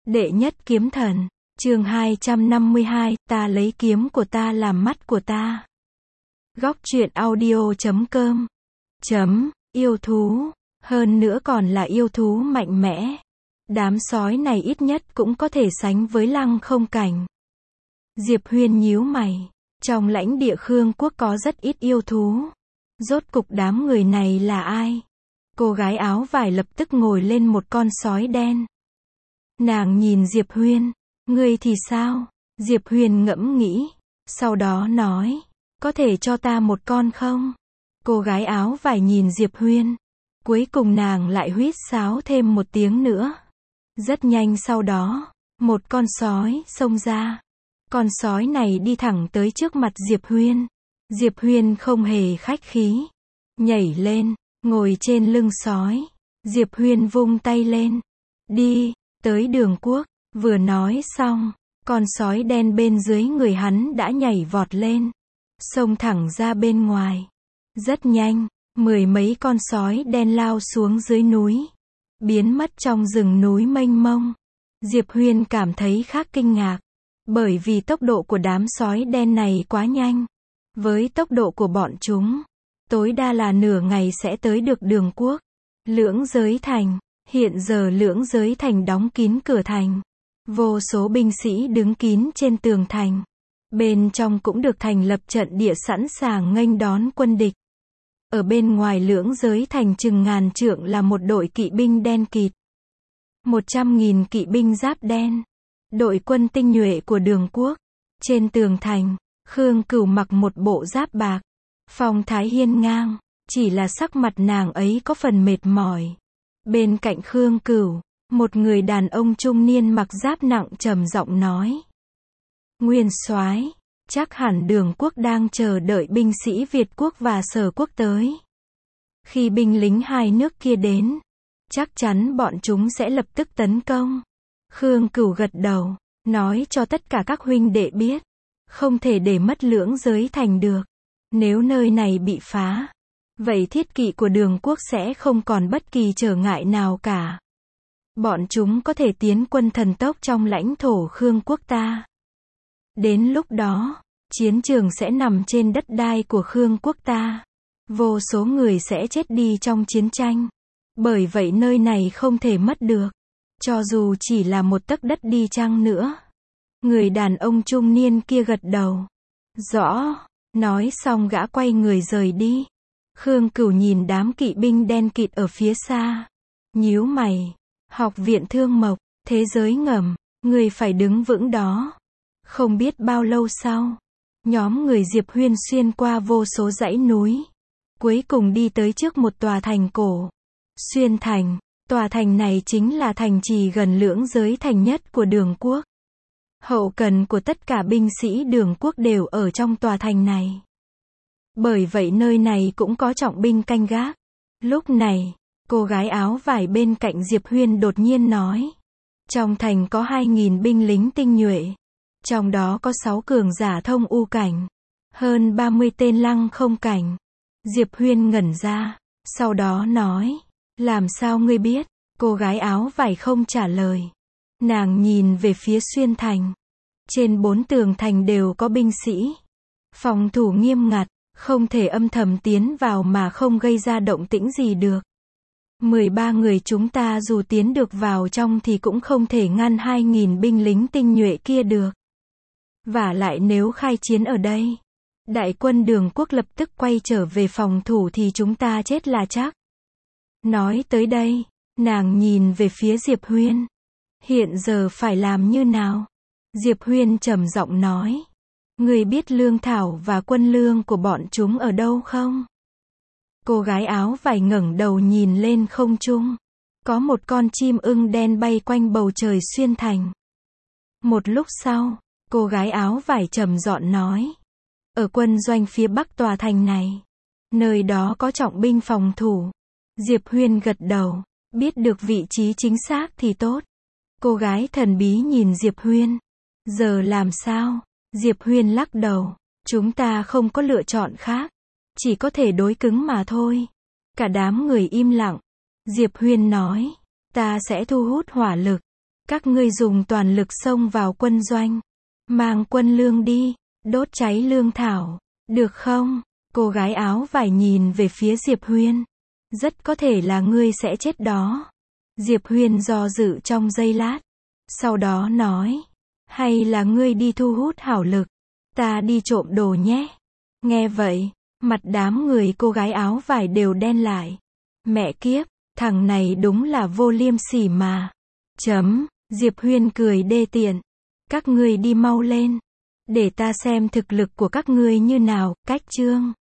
Đệ nhất kiếm thần, chương 252, ta lấy kiếm của ta làm mắt của ta. Góc truyện audio.com Yêu thú, hơn nữa còn là yêu thú mạnh mẽ. Đám sói này ít nhất cũng có thể sánh với Lăng Không Cảnh. Diệp Huyên nhíu mày, trong lãnh địa Khương quốc có rất ít yêu thú. Rốt cục đám người này là ai? Cô gái áo vải lập tức ngồi lên một con sói đen. Nàng nhìn Diệp Huyên, ngươi thì sao? Diệp Huyên ngẫm nghĩ, sau đó nói, có thể cho ta một con không? Cô gái áo vải nhìn Diệp Huyên, cuối cùng nàng lại huýt sáo thêm một tiếng nữa. Rất nhanh sau đó, một con sói xông ra. Con sói này đi thẳng tới trước mặt Diệp Huyên. Diệp Huyên không hề khách khí, nhảy lên, ngồi trên lưng sói. Diệp Huyên vung tay lên, đi, tới Đường Quốc. Vừa nói xong, con sói đen bên dưới người hắn đã nhảy vọt lên, xông thẳng ra bên ngoài. Rất nhanh, mười mấy con sói đen lao xuống dưới núi, biến mất trong rừng núi mênh mông. Diệp Huyên cảm thấy khá kinh ngạc, bởi vì tốc độ của đám sói đen này quá nhanh. Với tốc độ của bọn chúng, tối đa là nửa ngày sẽ tới được Đường Quốc. Lưỡng Giới Thành, hiện giờ Lưỡng Giới Thành đóng kín cửa thành. Vô số binh sĩ đứng kín trên tường thành. Bên trong cũng được thành lập trận địa sẵn sàng nghênh đón quân địch. Ở bên ngoài Lưỡng Giới Thành chừng ngàn trượng là một đội kỵ binh đen kịt. 100.000 kỵ binh giáp đen. Đội quân tinh nhuệ của Đường Quốc. Trên tường thành, Khương Cửu mặc một bộ giáp bạc, phong thái hiên ngang, chỉ là sắc mặt nàng ấy có phần mệt mỏi. Bên cạnh Khương Cửu, một người đàn ông trung niên mặc giáp nặng trầm giọng nói: Nguyên soái, chắc hẳn Đường Quốc đang chờ đợi binh sĩ Việt quốc và Sở quốc tới. Khi binh lính hai nước kia đến, chắc chắn bọn chúng sẽ lập tức tấn công. Khương Cửu gật đầu, nói cho tất cả các huynh đệ biết, không thể để mất Lưỡng Giới Thành được. Nếu nơi này bị phá, vậy thiết kỵ của Đường Quốc sẽ không còn bất kỳ trở ngại nào cả. Bọn chúng có thể tiến quân thần tốc trong lãnh thổ Khương quốc ta. Đến lúc đó, chiến trường sẽ nằm trên đất đai của Khương quốc ta. Vô số người sẽ chết đi trong chiến tranh. Bởi vậy nơi này không thể mất được. Cho dù chỉ là một tấc đất đi chăng nữa. Người đàn ông trung niên kia gật đầu. Rõ. Nói xong gã quay người rời đi. Khương Cửu nhìn đám kỵ binh đen kịt ở phía xa, nhíu mày. Học viện Thương Mộc, thế giới ngầm, người phải đứng vững đó. Không biết bao lâu sau, nhóm người Diệp Huyên xuyên qua vô số dãy núi, cuối cùng đi tới trước một tòa thành cổ. Xuyên Thành, tòa thành này chính là thành trì gần Lưỡng Giới Thành nhất của Đường Quốc. Hậu cần của tất cả binh sĩ Đường Quốc đều ở trong tòa thành này. Bởi vậy nơi này cũng có trọng binh canh gác. Lúc này, cô gái áo vải bên cạnh Diệp Huyên đột nhiên nói. Trong thành có 2.000 binh lính tinh nhuệ. Trong đó có 6 cường giả thông u cảnh. Hơn 30 tên Lăng Không Cảnh. Diệp Huyên ngẩn ra. Sau đó nói. Làm sao ngươi biết? Cô gái áo vải không trả lời. Nàng nhìn về phía Xuyên Thành. Trên 4 tường thành đều có binh sĩ. Phòng thủ nghiêm ngặt. Không thể âm thầm tiến vào mà không gây ra động tĩnh gì được. 13 người chúng ta dù tiến được vào trong thì cũng không thể ngăn 2.000 binh lính tinh nhuệ kia được. Vả lại nếu khai chiến ở đây, đại quân Đường Quốc lập tức quay trở về phòng thủ thì chúng ta chết là chắc. Nói tới đây, nàng nhìn về phía Diệp Huyên. Hiện giờ phải làm như nào? Diệp Huyên trầm giọng nói. Người biết lương thảo và quân lương của bọn chúng ở đâu không? Cô gái áo vải ngẩng đầu nhìn lên không trung. Có một con chim ưng đen bay quanh bầu trời Xuyên Thành. Một lúc sau, cô gái áo vải trầm giọng nói. Ở quân doanh phía bắc tòa thành này. Nơi đó có trọng binh phòng thủ. Diệp Huyên gật đầu. Biết được vị trí chính xác thì tốt. Cô gái thần bí nhìn Diệp Huyên. Giờ làm sao? Diệp Huyên lắc đầu. Chúng ta không có lựa chọn khác. Chỉ có thể đối cứng mà thôi. Cả đám người im lặng. Diệp Huyên nói. Ta sẽ thu hút hỏa lực. Các ngươi dùng toàn lực xông vào quân doanh. Mang quân lương đi. Đốt cháy lương thảo. Được không? Cô gái áo vải nhìn về phía Diệp Huyên. Rất có thể là ngươi sẽ chết đó. Diệp Huyên do dự trong giây lát. Sau đó nói. Hay là ngươi đi thu hút hảo lực. Ta đi trộm đồ nhé. Nghe vậy, mặt đám người cô gái áo vải đều đen lại. Mẹ kiếp, thằng này đúng là vô liêm sỉ mà. Diệp Huyên cười đê tiện. Các ngươi đi mau lên. Để ta xem thực lực của các ngươi như nào. Cách chương